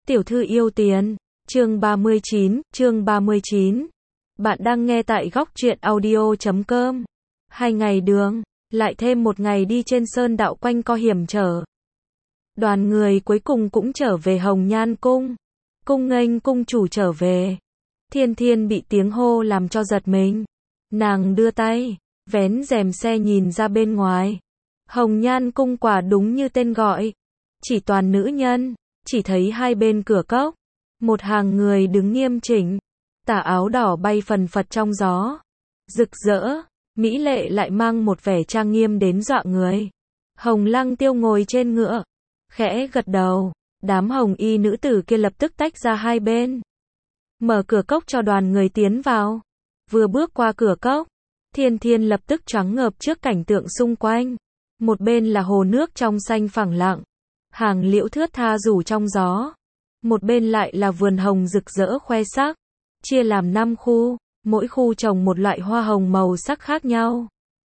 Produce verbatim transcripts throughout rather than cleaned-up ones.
Tiểu thư yêu tiền. Chương ba mươi chín, chương ba mươi chín. Bạn đang nghe tại góc truyện audio chấm com. Hai ngày đường, lại thêm một ngày đi trên sơn đạo quanh co hiểm trở. Đoàn người cuối cùng cũng trở về Hồng Nhan Cung. Cung nghênh cung chủ trở về. Thiên Thiên bị tiếng hô làm cho giật mình. Nàng đưa tay, vén rèm xe nhìn ra bên ngoài. Hồng Nhan Cung quả đúng như tên gọi. Chỉ toàn nữ nhân, chỉ thấy hai bên cửa cốc. Một hàng người đứng nghiêm chỉnh. Tà áo đỏ bay phần phật trong gió. Rực rỡ, mỹ lệ lại mang một vẻ trang nghiêm đến dọa người. Hồng Lăng Tiêu ngồi trên ngựa. Khẽ gật đầu, đám hồng y nữ tử kia lập tức tách ra hai bên. Mở cửa cốc cho đoàn người tiến vào. Vừa bước qua cửa cốc, Thiên Thiên lập tức choáng ngợp trước cảnh tượng xung quanh. Một bên là hồ nước trong xanh phẳng lặng, hàng liễu thướt tha rủ trong gió. Một bên lại là vườn hồng rực rỡ khoe sắc, chia làm năm khu, mỗi khu trồng một loại hoa hồng màu sắc khác nhau.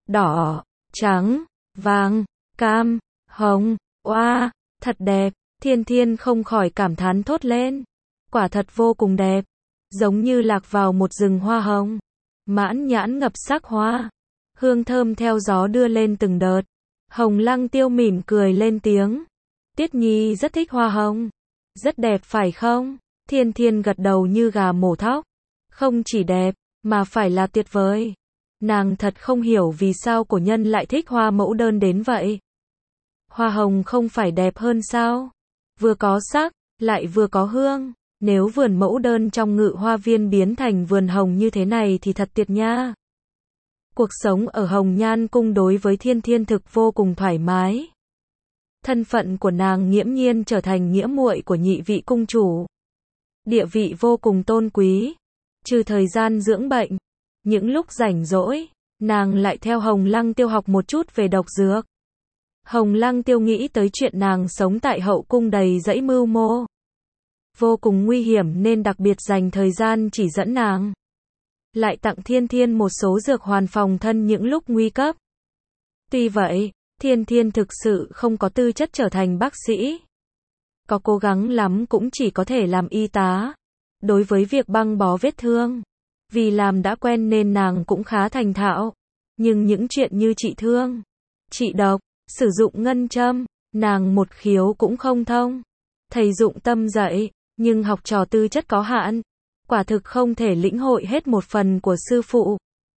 Đỏ, trắng, vàng, cam, hồng, oa, thật đẹp. Thiên Thiên không khỏi cảm thán thốt lên. Quả thật vô cùng đẹp, giống như lạc vào một rừng hoa hồng. Mãn nhãn ngập sắc hoa, hương thơm theo gió đưa lên từng đợt. Hồng Lăng Tiêu mỉm cười lên tiếng. Tiết Nhi rất thích hoa hồng. Rất đẹp phải không? Thiên Thiên gật đầu như gà mổ thóc. Không chỉ đẹp, mà phải là tuyệt vời. Nàng thật không hiểu vì sao cổ nhân lại thích hoa mẫu đơn đến vậy. Hoa hồng không phải đẹp hơn sao? Vừa có sắc, lại vừa có hương. Nếu vườn mẫu đơn trong ngự hoa viên biến thành vườn hồng như thế này thì thật tuyệt nha. Cuộc sống ở Hồng Nhan Cung đối với Thiên Thiên thực vô cùng thoải mái. Thân phận của nàng nghiễm nhiên trở thành nghĩa muội của nhị vị cung chủ. Địa vị vô cùng tôn quý. Trừ thời gian dưỡng bệnh, những lúc rảnh rỗi, nàng lại theo Hồng Lăng Tiêu học một chút về độc dược. Hồng Lăng Tiêu nghĩ tới chuyện nàng sống tại hậu cung đầy dẫy mưu mô, vô cùng nguy hiểm nên đặc biệt dành thời gian chỉ dẫn nàng. Lại tặng Thiên Thiên một số dược hoàn phòng thân những lúc nguy cấp. Tuy vậy, Thiên Thiên thực sự không có tư chất trở thành bác sĩ. Có cố gắng lắm cũng chỉ có thể làm y tá. Đối với việc băng bó vết thương, vì làm đã quen nên nàng cũng khá thành thạo. Nhưng những chuyện như trị thương, trị độc, sử dụng ngân châm, nàng một khiếu cũng không thông. Thầy dụng tâm dạy, nhưng học trò tư chất có hạn. Quả thực không thể lĩnh hội hết một phần của sư phụ.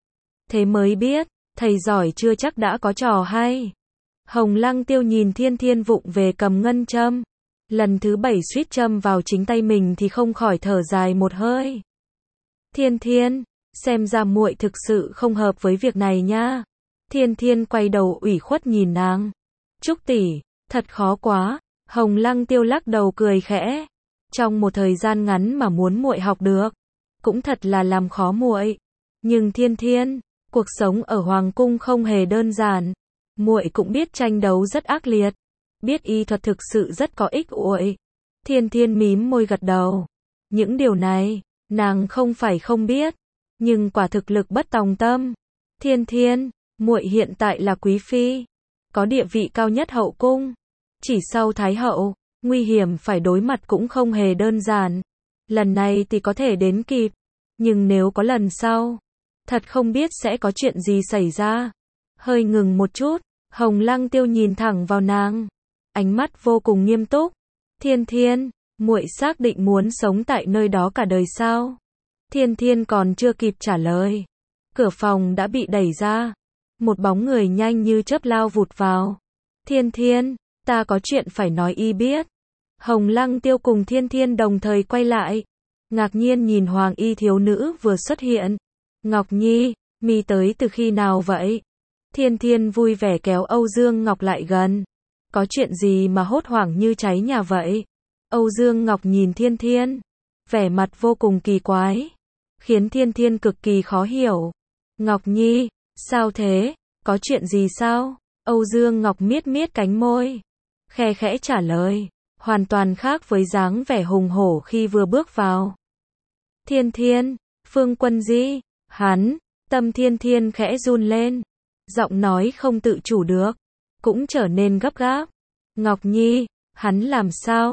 Thế mới biết, thầy giỏi chưa chắc đã có trò hay. Hồng Lăng Tiêu nhìn Thiên Thiên vụng về cầm ngân châm. Lần thứ bảy suýt châm vào chính tay mình thì không khỏi thở dài một hơi. Thiên Thiên, xem ra muội thực sự không hợp với việc này nha. Thiên Thiên quay đầu ủy khuất nhìn nàng. Trúc tỷ, thật khó quá. Hồng Lăng Tiêu lắc đầu cười khẽ. Trong một thời gian ngắn mà muốn muội học được, cũng thật là làm khó muội. Nhưng Thiên Thiên, cuộc sống ở hoàng cung không hề đơn giản. Muội cũng biết tranh đấu rất ác liệt, biết y thuật thực sự rất có ích uội. Thiên Thiên mím môi gật đầu. Những điều này, nàng không phải không biết, nhưng quả thực lực bất tòng tâm. Thiên Thiên, muội hiện tại là quý phi, có địa vị cao nhất hậu cung, chỉ sau thái hậu. Nguy hiểm phải đối mặt cũng không hề đơn giản. Lần này thì có thể đến kịp, nhưng nếu có lần sau, thật không biết sẽ có chuyện gì xảy ra. Hơi ngừng một chút, Hồng Lăng Tiêu nhìn thẳng vào nàng, ánh mắt vô cùng nghiêm túc. Thiên Thiên, muội xác định muốn sống tại nơi đó cả đời sao? Thiên Thiên còn chưa kịp trả lời, cửa phòng đã bị đẩy ra, một bóng người nhanh như chớp lao vụt vào. Thiên Thiên, ta có chuyện phải nói y biết. Hồng Lăng Tiêu cùng Thiên Thiên đồng thời quay lại, ngạc nhiên nhìn hoàng y thiếu nữ vừa xuất hiện. Ngọc Nhi, mi tới từ khi nào vậy? Thiên Thiên vui vẻ kéo Âu Dương Ngọc lại gần. Có chuyện gì mà hốt hoảng như cháy nhà vậy? Âu Dương Ngọc nhìn Thiên Thiên, vẻ mặt vô cùng kỳ quái, khiến Thiên Thiên cực kỳ khó hiểu. Ngọc Nhi, sao thế? Có chuyện gì sao? Âu Dương Ngọc miết miết cánh môi, khe khẽ trả lời, hoàn toàn khác với dáng vẻ hùng hổ khi vừa bước vào. Thiên Thiên, Phương Quân Di, hắn, tâm Thiên Thiên khẽ run lên, giọng nói không tự chủ được, cũng trở nên gấp gáp. Ngọc Nhi, hắn làm sao?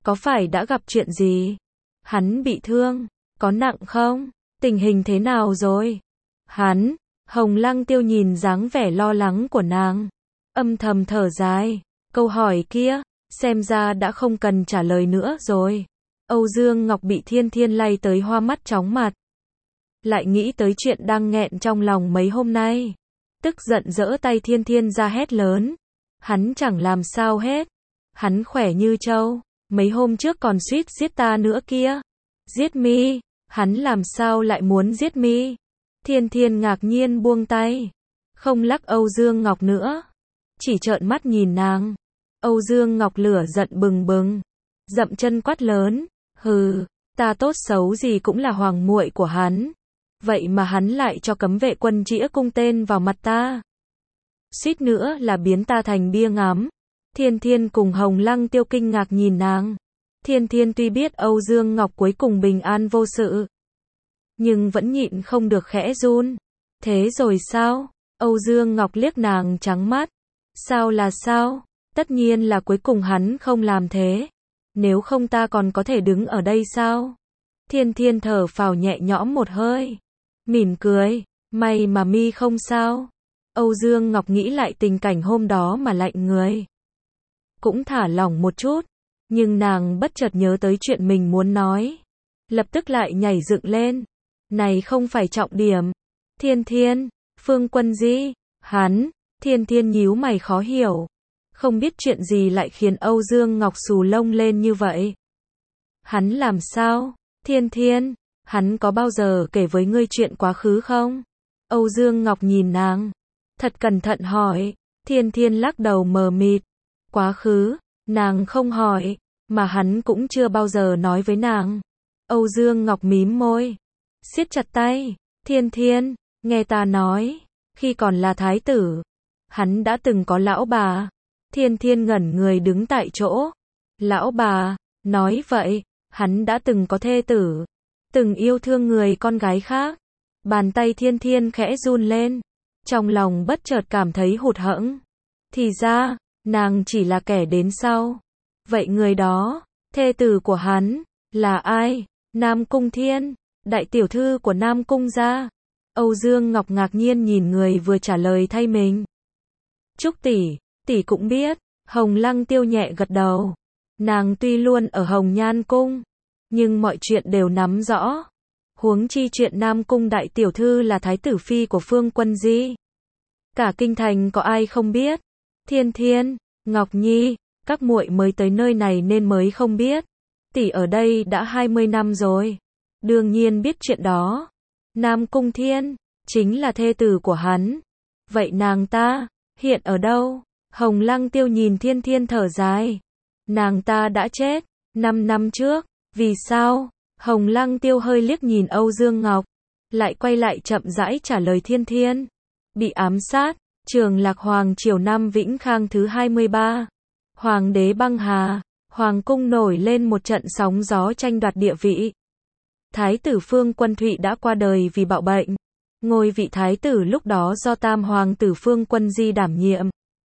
Có phải đã gặp chuyện gì? Hắn bị thương, có nặng không? Tình hình thế nào rồi? Hắn, Hồng Lăng Tiêu nhìn dáng vẻ lo lắng của nàng, âm thầm thở dài, câu hỏi kia, xem ra đã không cần trả lời nữa rồi. Âu Dương Ngọc bị Thiên Thiên lay tới hoa mắt chóng mặt. Lại nghĩ tới chuyện đang nghẹn trong lòng mấy hôm nay. Tức giận giở tay Thiên Thiên ra hét lớn. Hắn chẳng làm sao hết. Hắn khỏe như trâu. Mấy hôm trước còn suýt giết ta nữa kia. Giết mi? Hắn làm sao lại muốn giết mi? Thiên Thiên ngạc nhiên buông tay. Không lắc Âu Dương Ngọc nữa. Chỉ trợn mắt nhìn nàng. Âu Dương Ngọc lửa giận bừng bừng. Dậm chân quát lớn. Hừ, ta tốt xấu gì cũng là hoàng muội của hắn. Vậy mà hắn lại cho cấm vệ quân chĩa cung tên vào mặt ta. Suýt nữa là biến ta thành bia ngắm. Thiên Thiên cùng Hồng Lăng Tiêu kinh ngạc nhìn nàng. Thiên Thiên tuy biết Âu Dương Ngọc cuối cùng bình an vô sự, nhưng vẫn nhịn không được khẽ run. Thế rồi sao? Âu Dương Ngọc liếc nàng trắng mắt. Sao là sao? Tất nhiên là cuối cùng hắn không làm thế. Nếu không ta còn có thể đứng ở đây sao? Thiên Thiên thở phào nhẹ nhõm một hơi. Mỉm cười. May mà mi không sao. Âu Dương Ngọc nghĩ lại tình cảnh hôm đó mà lạnh người. Cũng thả lỏng một chút. Nhưng nàng bất chợt nhớ tới chuyện mình muốn nói. Lập tức lại nhảy dựng lên. Này không phải trọng điểm. Thiên Thiên, Phương Quân Di, hắn. Thiên Thiên nhíu mày khó hiểu. Không biết chuyện gì lại khiến Âu Dương Ngọc xù lông lên như vậy. Hắn làm sao? Thiên Thiên, hắn có bao giờ kể với ngươi chuyện quá khứ không? Âu Dương Ngọc nhìn nàng. Thật cẩn thận hỏi. Thiên Thiên lắc đầu mờ mịt. Quá khứ, nàng không hỏi. Mà hắn cũng chưa bao giờ nói với nàng. Âu Dương Ngọc mím môi. Siết chặt tay. Thiên Thiên, nghe ta nói. Khi còn là thái tử, hắn đã từng có lão bà. Thiên Thiên ngẩn người đứng tại chỗ. Lão bà, nói vậy, hắn đã từng có thê tử. Từng yêu thương người con gái khác. Bàn tay Thiên Thiên khẽ run lên. Trong lòng bất chợt cảm thấy hụt hẫng. Thì ra, nàng chỉ là kẻ đến sau. Vậy người đó, thê tử của hắn, là ai? Nam Cung Thiên, đại tiểu thư của Nam Cung gia. Âu Dương Ngọc ngạc nhiên nhìn người vừa trả lời thay mình. Trúc tỷ, tỷ cũng biết. Hồng Lăng Tiêu nhẹ gật đầu. Nàng tuy luôn ở Hồng Nhan Cung, nhưng mọi chuyện đều nắm rõ. Huống chi chuyện Nam Cung đại tiểu thư là thái tử phi của Phương Quân Di. Cả kinh thành có ai không biết. Thiên Thiên, Ngọc Nhi, các muội mới tới nơi này nên mới không biết. Tỷ ở đây đã hai mươi năm rồi. Đương nhiên biết chuyện đó. Nam Cung Thiên, chính là thê tử của hắn. Vậy nàng ta, hiện ở đâu? Hồng Lăng Tiêu nhìn Thiên Thiên thở dài. Nàng ta đã chết, năm năm trước. Vì sao? Hồng Lăng Tiêu hơi liếc nhìn Âu Dương Ngọc. Lại quay lại chậm rãi trả lời Thiên Thiên. Bị ám sát, Trường Lạc Hoàng triều năm Vĩnh Khang thứ hai mươi ba. Hoàng đế băng hà, Hoàng cung nổi lên một trận sóng gió tranh đoạt địa vị. Thái tử Phương Quân Thụy đã qua đời vì bạo bệnh. Ngôi vị thái tử lúc đó do tam hoàng tử Phương Quân Di đảm nhiệm.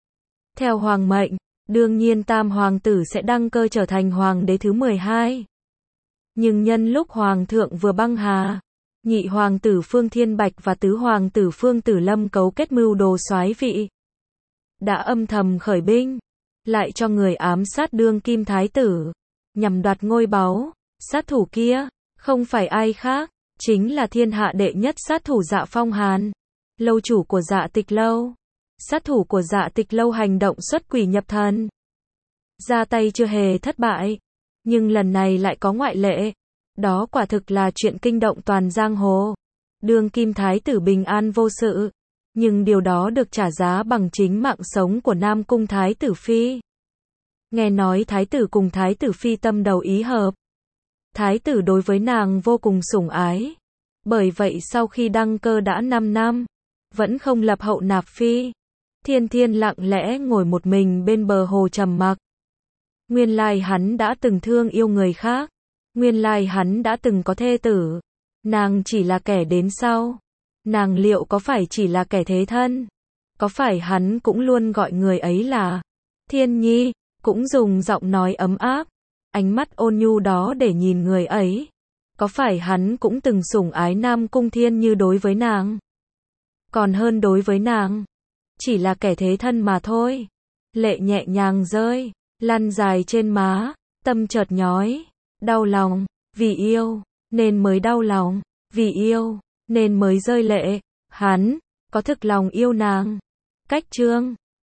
Theo hoàng mệnh, đương nhiên tam hoàng tử sẽ đăng cơ trở thành hoàng đế thứ mười hai. Nhưng nhân lúc hoàng thượng vừa băng hà, nhị hoàng tử Phương Thiên Bạch và tứ hoàng tử Phương Tử Lâm cấu kết mưu đồ soái vị. Đã âm thầm khởi binh, lại cho người ám sát đương kim thái tử, nhằm đoạt ngôi báu. Sát thủ kia, không phải ai khác, chính là thiên hạ đệ nhất sát thủ Dạ Phong Hàn, lâu chủ của Dạ Tịch Lâu. Sát thủ của Dạ Tịch Lâu hành động xuất quỷ nhập thần, ra tay chưa hề thất bại, nhưng lần này lại có ngoại lệ. Đó quả thực là chuyện kinh động toàn giang hồ. Đương kim thái tử bình an vô sự, nhưng điều đó được trả giá bằng chính mạng sống của Nam Cung thái tử phi. Nghe nói thái tử cùng thái tử phi tâm đầu ý hợp. Thái tử đối với nàng vô cùng sủng ái. Bởi vậy sau khi đăng cơ đã năm năm, vẫn không lập hậu nạp phi. Thiên Thiên lặng lẽ ngồi một mình bên bờ hồ trầm mặc. Nguyên lai hắn đã từng thương yêu người khác. Nguyên lai hắn đã từng có thê tử. Nàng chỉ là kẻ đến sau. Nàng liệu có phải chỉ là kẻ thế thân? Có phải hắn cũng luôn gọi người ấy là Thiên Nhi, cũng dùng giọng nói ấm áp, ánh mắt ôn nhu đó để nhìn người ấy. Có phải hắn cũng từng sủng ái Nam Cung Thiên như đối với nàng? Còn hơn đối với nàng. Chỉ là kẻ thế thân mà thôi. Lệ nhẹ nhàng rơi, lăn dài trên má, tâm chợt nhói, đau lòng, vì yêu, nên mới đau lòng, vì yêu, nên mới rơi lệ. Hắn, có thực lòng yêu nàng. Cách chương